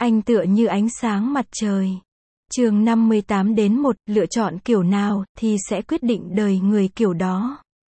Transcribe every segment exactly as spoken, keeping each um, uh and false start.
Anh tựa như ánh sáng mặt trời. Chương năm mươi tám đến một, lựa chọn kiểu nào thì sẽ quyết định đời người kiểu đó.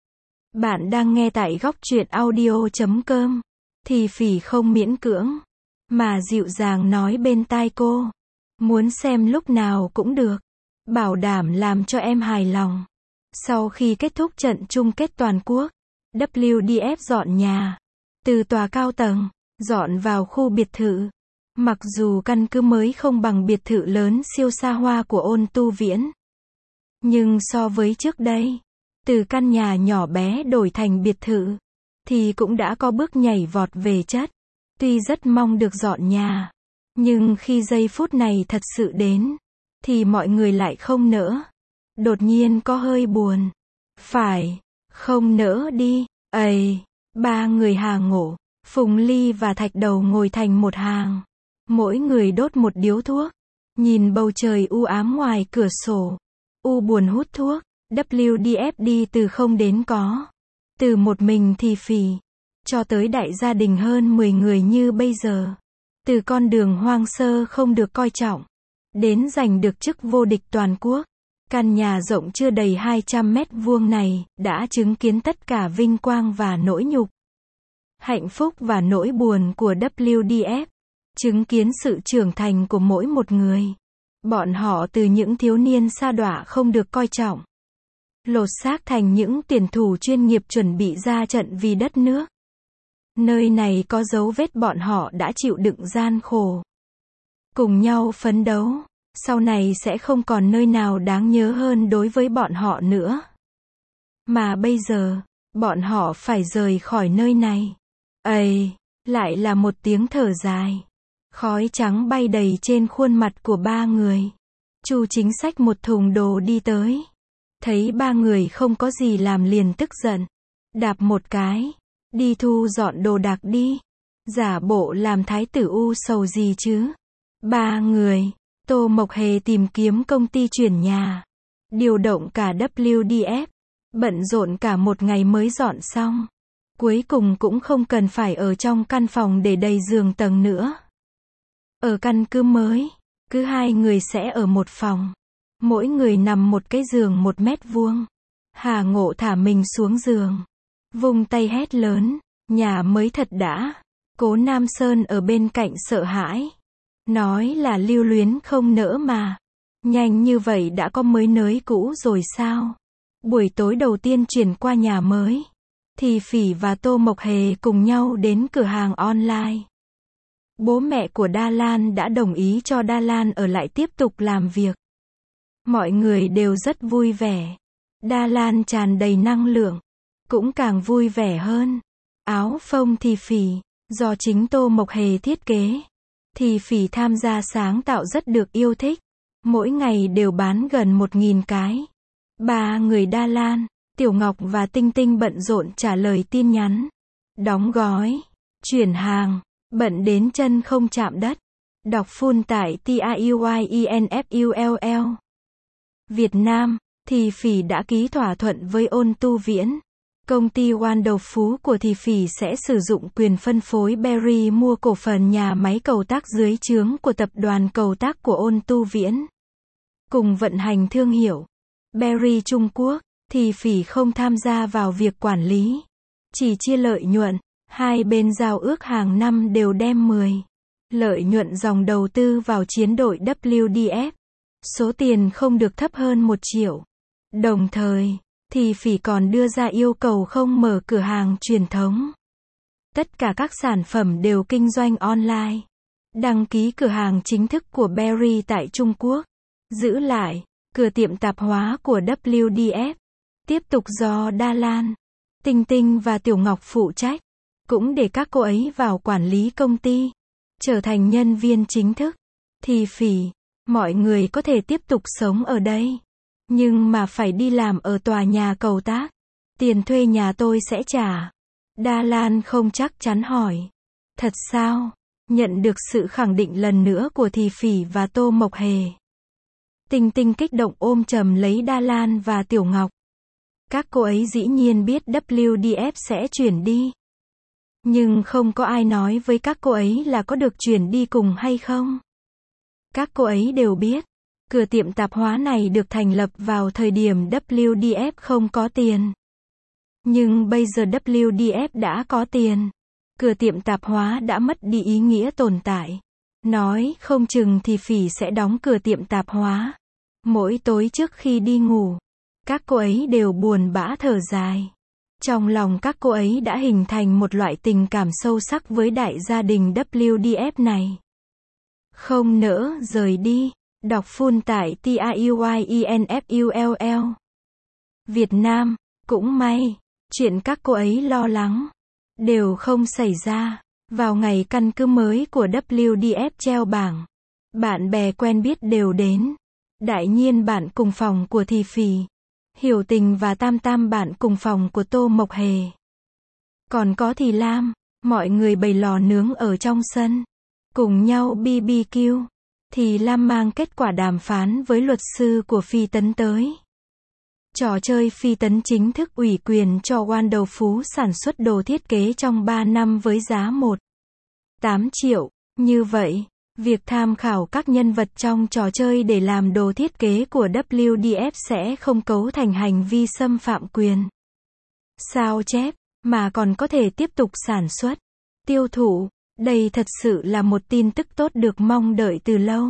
Bạn đang nghe tại góc truyện audio chấm com. Thì phỉ không miễn cưỡng, mà dịu dàng nói bên tai cô. Muốn xem lúc nào cũng được. Bảo đảm làm cho em hài lòng. Sau khi kết thúc trận chung kết toàn quốc, vê kép đê ép dọn nhà. Từ tòa cao tầng, dọn vào khu biệt thự. Mặc dù căn cứ mới không bằng biệt thự lớn siêu xa hoa của Ôn Tu Viễn. Nhưng so với trước đây, từ căn nhà nhỏ bé đổi thành biệt thự, thì cũng đã có bước nhảy vọt về chất. Tuy rất mong được dọn nhà, nhưng khi giây phút này thật sự đến, thì mọi người lại không nỡ. Đột nhiên có hơi buồn. Phải, không nỡ đi. Ây, ba người Hà Ngộ, Phùng Ly và Thạch Đầu ngồi thành một hàng. Mỗi người đốt một điếu thuốc. Nhìn bầu trời u ám ngoài cửa sổ. U buồn hút thuốc. vê kép đê ép đi từ không đến có. Từ một mình thì phì. Cho tới đại gia đình hơn mười người như bây giờ. Từ con đường hoang sơ không được coi trọng. Đến giành được chức vô địch toàn quốc. Căn nhà rộng chưa đầy hai trăm mét vuông này, đã chứng kiến tất cả vinh quang và nỗi nhục. Hạnh phúc và nỗi buồn của vê kép đê ép. Chứng kiến sự trưởng thành của mỗi một người. Bọn họ từ những thiếu niên sa đọa không được coi trọng. Lột xác thành những tuyển thủ chuyên nghiệp chuẩn bị ra trận vì đất nước. Nơi này có dấu vết bọn họ đã chịu đựng gian khổ. Cùng nhau phấn đấu. Sau này sẽ không còn nơi nào đáng nhớ hơn đối với bọn họ nữa. Mà bây giờ, bọn họ phải rời khỏi nơi này. Ây, lại là một tiếng thở dài. Khói trắng bay đầy trên khuôn mặt của ba người. Chu Chính xách một thùng đồ đi tới. Thấy ba người không có gì làm liền tức giận. Đạp một cái. Đi thu dọn đồ đạc đi. Giả bộ làm thái tử u sầu gì chứ. Ba người. Tô Mộc Hề tìm kiếm công ty chuyển nhà. Điều động cả vê kép đê ép. Bận rộn cả một ngày mới dọn xong. Cuối cùng cũng không cần phải ở trong căn phòng để đầy giường tầng nữa. Ở căn cứ mới, cứ hai người sẽ ở một phòng. Mỗi người nằm một cái giường một mét vuông. Hà Ngộ thả mình xuống giường. Vung tay hét lớn. Nhà mới thật đã. Cố Nam Sơn ở bên cạnh sợ hãi. Nói là lưu luyến không nỡ mà. Nhanh như vậy đã có mới nới cũ rồi sao? Buổi tối đầu tiên chuyển qua nhà mới. Thì Phỉ và Tô Mộc Hề cùng nhau đến cửa hàng online. Bố mẹ của Đa Lan đã đồng ý cho Đa Lan ở lại tiếp tục làm việc. Mọi người đều rất vui vẻ. Đa Lan tràn đầy năng lượng. Cũng càng vui vẻ hơn. Áo phông Thì Phỉ, do chính Tô Mộc Hề thiết kế. Thì Phỉ tham gia sáng tạo rất được yêu thích. Mỗi ngày đều bán gần một nghìn cái. Ba người Đa Lan, Tiểu Ngọc và Tinh Tinh bận rộn trả lời tin nhắn. Đóng gói. Chuyển hàng. Bận đến chân không chạm đất. Đọc full tại TIUYINFULL. Việt Nam, Thì Phỉ đã ký thỏa thuận với Ôn Tu Viễn. Công ty Wonderful của Thì Phỉ sẽ sử dụng quyền phân phối Berry mua cổ phần nhà máy cầu tác dưới trướng của tập đoàn cầu tác của Ôn Tu Viễn. Cùng vận hành thương hiệu Berry Trung Quốc, Thì Phỉ không tham gia vào việc quản lý. Chỉ chia lợi nhuận. Hai bên giao ước hàng năm đều đem mười lợi nhuận dòng đầu tư vào chiến đội vê kép đê ép. Số tiền không được thấp hơn một triệu. Đồng thời, Thì Phỉ còn đưa ra yêu cầu không mở cửa hàng truyền thống. Tất cả các sản phẩm đều kinh doanh online. Đăng ký cửa hàng chính thức của Berry tại Trung Quốc. Giữ lại cửa tiệm tạp hóa của vê kép đê ép. Tiếp tục do Đa Lan, Tinh Tinh và Tiểu Ngọc phụ trách. Cũng để các cô ấy vào quản lý công ty. Trở thành nhân viên chính thức. Thì Phỉ, mọi người có thể tiếp tục sống ở đây. Nhưng mà phải đi làm ở tòa nhà cầu tác. Tiền thuê nhà tôi sẽ trả. Đa Lan không chắc chắn hỏi. Thật sao? Nhận được sự khẳng định lần nữa của Thì Phỉ và Tô Mộc Hề. Tinh Tinh kích động ôm chầm lấy Đa Lan và Tiểu Ngọc. Các cô ấy dĩ nhiên biết vê kép đê ép sẽ chuyển đi. Nhưng không có ai nói với các cô ấy là có được chuyển đi cùng hay không. Các cô ấy đều biết, cửa tiệm tạp hóa này được thành lập vào thời điểm vê đê ép không có tiền. Nhưng bây giờ vê đê ép đã có tiền. Cửa tiệm tạp hóa đã mất đi ý nghĩa tồn tại. Nói không chừng thì Phỉ sẽ đóng cửa tiệm tạp hóa. Mỗi tối trước khi đi ngủ, các cô ấy đều buồn bã thở dài. Trong lòng các cô ấy đã hình thành một loại tình cảm sâu sắc với đại gia đình vê đê ép này. Không nỡ rời đi. Đọc full tại T A U Y E N F U L L. Việt Nam, cũng may, chuyện các cô ấy lo lắng đều không xảy ra. Vào ngày căn cứ mới của vê đê ép treo bảng, bạn bè quen biết đều đến. Đại Nhiên bạn cùng phòng của Thì Phỉ, Hiểu Tình và Tam Tam bạn cùng phòng của Tô Mộc Hề. Còn có Thì Lam, mọi người bày lò nướng ở trong sân, cùng nhau bê bê quy. Thì Lam mang kết quả đàm phán với luật sư của Phi Tấn tới. Trò chơi Phi Tấn chính thức ủy quyền cho Oan Đầu Phú sản xuất đồ thiết kế trong ba năm với giá một phẩy tám triệu. Như vậy, việc tham khảo các nhân vật trong trò chơi để làm đồ thiết kế của vê đê ép sẽ không cấu thành hành vi xâm phạm quyền sao chép, mà còn có thể tiếp tục sản xuất, tiêu thụ. Đây thật sự là một tin tức tốt được mong đợi từ lâu.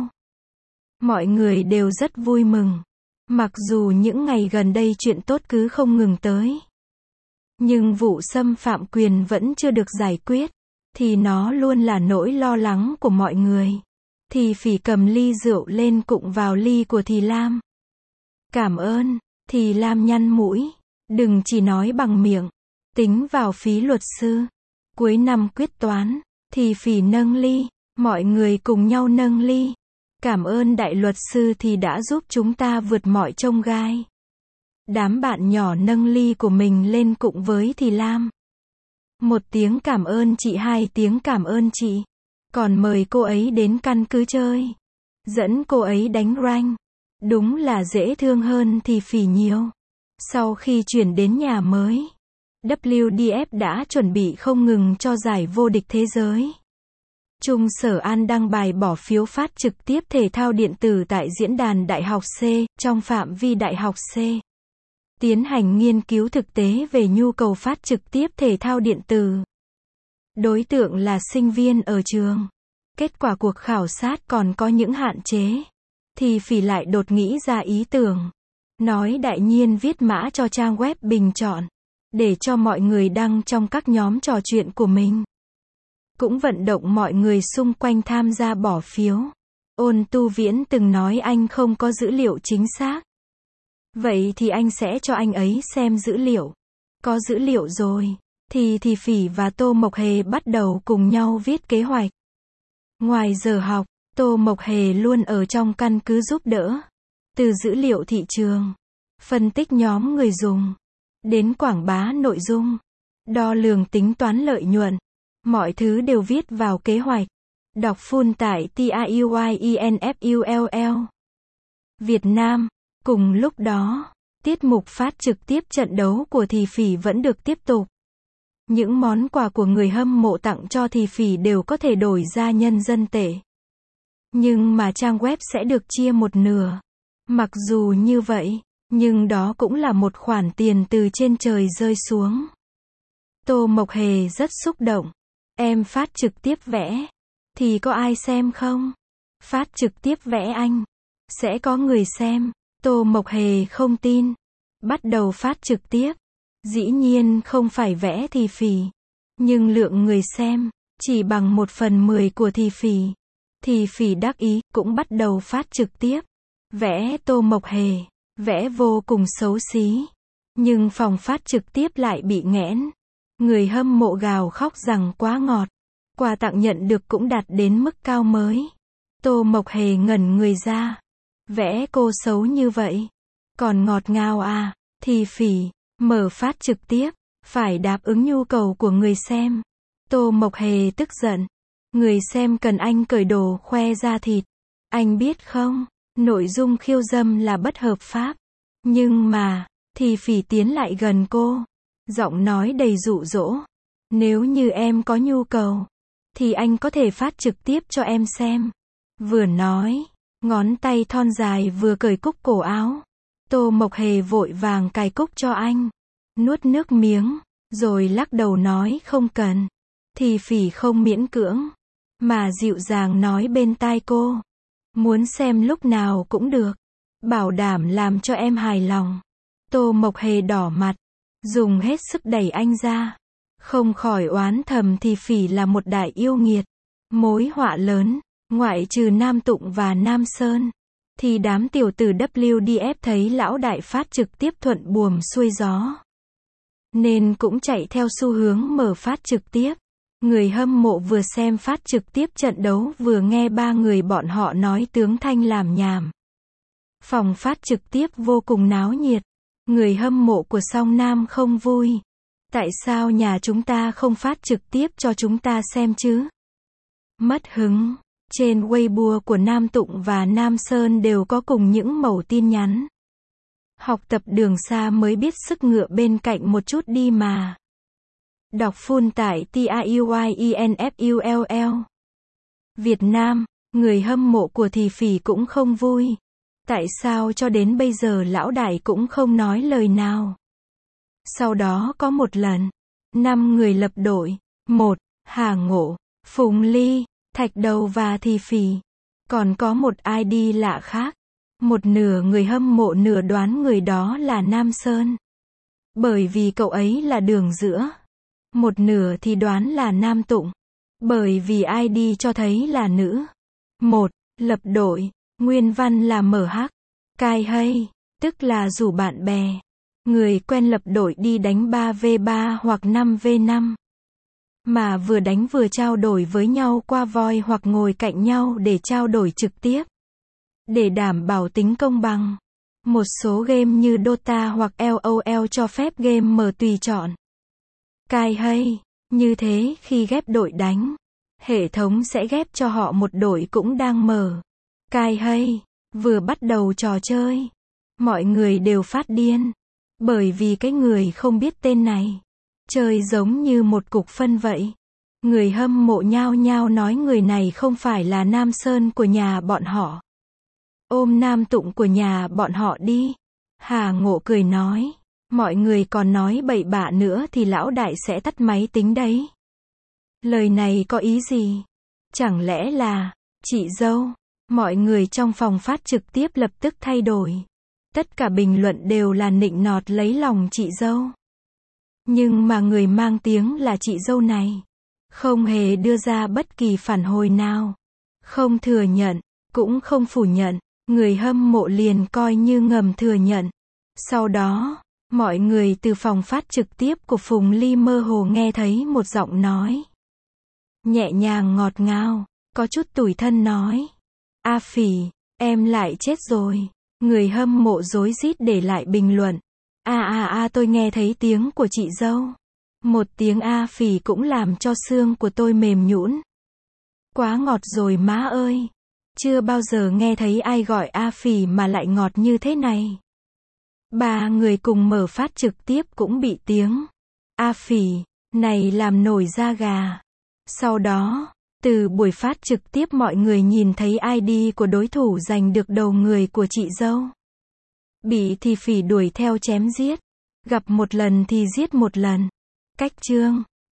Mọi người đều rất vui mừng. Mặc dù những ngày gần đây chuyện tốt cứ không ngừng tới, nhưng vụ xâm phạm quyền vẫn chưa được giải quyết, thì nó luôn là nỗi lo lắng của mọi người. Thì Phỉ cầm ly rượu lên cụng vào ly của Thì Lam. Cảm ơn. Thì Lam nhăn mũi. Đừng chỉ nói bằng miệng. Tính vào phí luật sư. Cuối năm quyết toán. Thì Phỉ nâng ly. Mọi người cùng nhau nâng ly. Cảm ơn đại luật sư thì đã giúp chúng ta vượt mọi chông gai. Đám bạn nhỏ nâng ly của mình lên cụng với Thì Lam. Một tiếng cảm ơn chị, hai tiếng cảm ơn chị. Còn mời cô ấy đến căn cứ chơi. Dẫn cô ấy đánh rank. Đúng là dễ thương hơn Thì Phỉ nhiều. Sau khi chuyển đến nhà mới, vê đê ép đã chuẩn bị không ngừng cho giải vô địch thế giới. Trung Sở An đăng bài bỏ phiếu phát trực tiếp thể thao điện tử tại diễn đàn Đại học C, trong phạm vi Đại học C. Tiến hành nghiên cứu thực tế về nhu cầu phát trực tiếp thể thao điện tử. Đối tượng là sinh viên ở trường. Kết quả cuộc khảo sát còn có những hạn chế. Thì Phỉ lại đột nghĩ ra ý tưởng. Nói Đại Nhiên viết mã cho trang web bình chọn, để cho mọi người đăng trong các nhóm trò chuyện của mình. Cũng vận động mọi người xung quanh tham gia bỏ phiếu. Ôn Tu Viễn từng nói anh không có dữ liệu chính xác. Vậy thì anh sẽ cho anh ấy xem dữ liệu. Có dữ liệu rồi, thì Thì Phỉ và Tô Mộc Hề bắt đầu cùng nhau viết kế hoạch. Ngoài giờ học, Tô Mộc Hề luôn ở trong căn cứ giúp đỡ. Từ dữ liệu thị trường, phân tích nhóm người dùng, đến quảng bá nội dung, đo lường tính toán lợi nhuận. Mọi thứ đều viết vào kế hoạch. Đọc full tại T A U Y E N F U L L. Việt Nam. Cùng lúc đó, tiết mục phát trực tiếp trận đấu của Thì Phỉ vẫn được tiếp tục. Những món quà của người hâm mộ tặng cho Thì Phỉ đều có thể đổi ra nhân dân tệ. Nhưng mà trang web sẽ được chia một nửa. Mặc dù như vậy, nhưng đó cũng là một khoản tiền từ trên trời rơi xuống. Tô Mộc Hề rất xúc động. Em phát trực tiếp vẽ, thì có ai xem không? Phát trực tiếp vẽ anh, sẽ có người xem. Tô Mộc Hề không tin. Bắt đầu phát trực tiếp. Dĩ nhiên không phải vẽ Thì Phỉ. Nhưng lượng người xem, chỉ bằng một phần mười của Thì Phỉ. Thì Phỉ đắc ý, cũng bắt đầu phát trực tiếp. Vẽ Tô Mộc Hề. Vẽ vô cùng xấu xí. Nhưng phòng phát trực tiếp lại bị nghẽn. Người hâm mộ gào khóc rằng quá ngọt. Quà tặng nhận được cũng đạt đến mức cao mới. Tô Mộc Hề ngẩn người ra. Vẽ cô xấu như vậy. Còn ngọt ngào à? Thì Phỉ, mở phát trực tiếp, phải đáp ứng nhu cầu của người xem. Tô Mộc Hề tức giận. Người xem cần anh cởi đồ khoe da thịt. Anh biết không, nội dung khiêu dâm là bất hợp pháp. Nhưng mà, Thì Phỉ tiến lại gần cô. Giọng nói đầy dụ dỗ. Nếu như em có nhu cầu, thì anh có thể phát trực tiếp cho em xem. Vừa nói, ngón tay thon dài vừa cởi cúc cổ áo. Tô Mộc Hề vội vàng cài cúc cho anh. Nuốt nước miếng, rồi lắc đầu nói không cần. Thì Phỉ không miễn cưỡng, mà dịu dàng nói bên tai cô. Muốn xem lúc nào cũng được. Bảo đảm làm cho em hài lòng. Tô Mộc Hề đỏ mặt, dùng hết sức đẩy anh ra. Không khỏi oán thầm thì Phỉ là một đại yêu nghiệt. Mối họa lớn, ngoại trừ Nam Tụng và Nam Sơn. Thì đám tiểu tử W D F thấy lão đại phát trực tiếp thuận buồm xuôi gió. Nên cũng chạy theo xu hướng mở phát trực tiếp. Người hâm mộ vừa xem phát trực tiếp trận đấu vừa nghe ba người bọn họ nói tướng thanh làm nhảm. Phòng phát trực tiếp vô cùng náo nhiệt. Người hâm mộ của Song Nam không vui. Tại sao nhà chúng ta không phát trực tiếp cho chúng ta xem chứ? Mất hứng. Trên Weibo của Nam Tụng và Nam Sơn đều có cùng những mẩu tin nhắn. Học tập đường xa mới biết sức ngựa bên cạnh một chút đi mà. Đọc full tại T A U Y E N F U L L. Việt Nam, người hâm mộ của Thì Phỉ cũng không vui. Tại sao cho đến bây giờ lão đại cũng không nói lời nào? Sau đó có một lần, năm người lập đội. Một, Hà Ngộ, Phùng Ly, Thạch Đầu và Thì Phỉ. Còn có một i đê lạ khác. Một nửa người hâm mộ nửa đoán người đó là Nam Sơn. Bởi vì cậu ấy là đường giữa. Một nửa thì đoán là Nam Tụng. Bởi vì i đê cho thấy là nữ. Một, lập đội. Nguyên văn là M H. Cai hay, tức là rủ bạn bè. Người quen lập đội đi đánh ba vs ba hoặc năm vs năm. Mà vừa đánh vừa trao đổi với nhau qua voi hoặc ngồi cạnh nhau để trao đổi trực tiếp. Để đảm bảo tính công bằng. Một số game như Dota hoặc L O L cho phép game mở tùy chọn. Cai hay, như thế khi ghép đội đánh, hệ thống sẽ ghép cho họ một đội cũng đang mở. Cai hay, vừa bắt đầu trò chơi, mọi người đều phát điên. Bởi vì cái người không biết tên này, chơi giống như một cục phân vậy. Người hâm mộ nhao nhao nói người này không phải là Nam Sơn của nhà bọn họ. Ôm Nam Tụng của nhà bọn họ đi. Hà Ngộ cười nói, mọi người còn nói bậy bạ nữa thì lão đại sẽ tắt máy tính đấy. Lời này có ý gì? Chẳng lẽ là, chị dâu? Mọi người trong phòng phát trực tiếp lập tức thay đổi. Tất cả bình luận đều là nịnh nọt lấy lòng chị dâu. Nhưng mà người mang tiếng là chị dâu này không hề đưa ra bất kỳ phản hồi nào. Không thừa nhận, cũng không phủ nhận. Người hâm mộ liền coi như ngầm thừa nhận. Sau đó, mọi người từ phòng phát trực tiếp của Phùng Ly mơ hồ nghe thấy một giọng nói. Nhẹ nhàng ngọt ngào, có chút tủi thân nói. A Phỉ, em lại chết rồi. Người hâm mộ rối rít để lại bình luận. A a a tôi nghe thấy tiếng của chị dâu. Một tiếng A Phỉ cũng làm cho xương của tôi mềm nhũn. Quá ngọt rồi má ơi. Chưa bao giờ nghe thấy ai gọi A Phỉ mà lại ngọt như thế này. Ba người cùng mở phát trực tiếp cũng bị tiếng A Phỉ này làm nổi da gà. Sau đó, từ buổi phát trực tiếp mọi người nhìn thấy i đê của đối thủ giành được đầu người của chị dâu. Bị Thì Phỉ đuổi theo chém giết. Gặp một lần thì giết một lần. Cách chương